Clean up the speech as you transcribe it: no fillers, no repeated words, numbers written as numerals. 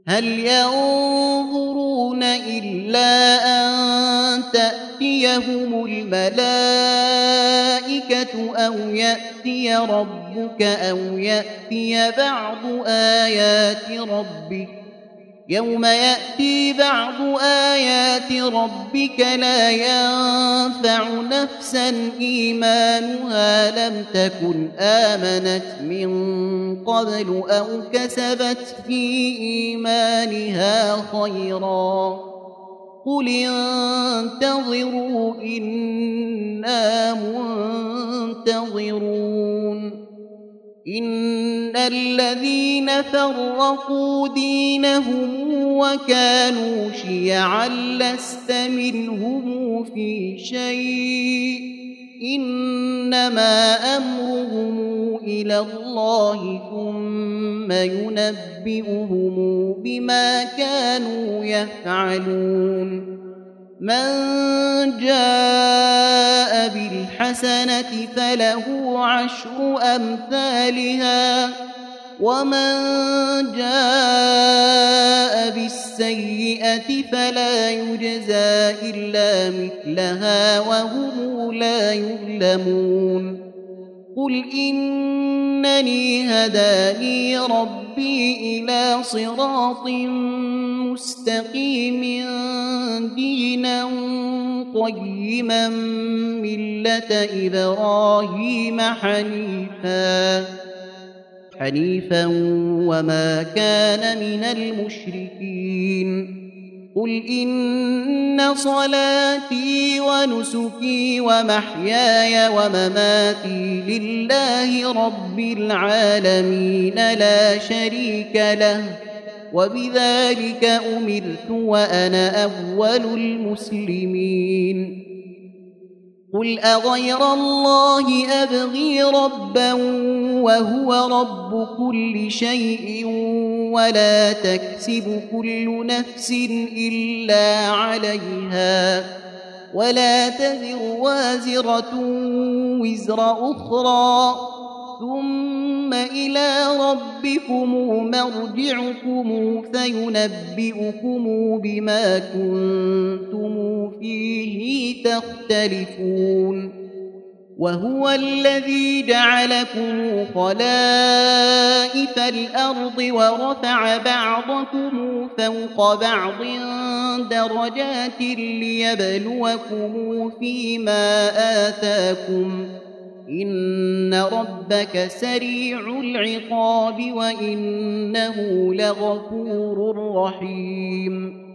هل ينظرون إلا أن تأتيهم الملائكة أو يأتي ربك أو يأتي بعض آيات ربك يوم يأتي بعض آيات ربك لا ينفع نفسا إيمانها لم تكن آمنت من قبل أو كسبت في إيمانها خيرا قل انتظروا إنا منتظرون إن الذين فرقوا دينهم وكانوا شيعا لست منهم في شيء إنما أمرهم إلى الله ثم ينبئهم بما كانوا يفعلون من جاء بالحسنة فله 10 أمثالها ومن جاء بالسيئة فلا يجزى إلا مثلها وهم لا يظلمون قل إنني هداني ربي إلى صراط مستقيم دينا قيما ملة إبراهيم حنيفا وما كان من المشركين قل إن صلاتي ونسكي ومحياي ومماتي لله رب العالمين لا شريك له وبذلك أمرت وأنا أول المسلمين قل أغير الله أبغي ربا وهو رب كل شيء ولا تكسب كل نفس إلا عليها ولا تزر وازرة وزر أخرى ثم إلى ربكم مرجعكم فينبئكم بما كنتم فيه تختلفون وهو الذي جعلكم خلائف الأرض ورفع بعضكم فوق بعض درجات ليبلوكم فيما آتاكم إن ربك سريع العقاب وإنه لغفور رحيم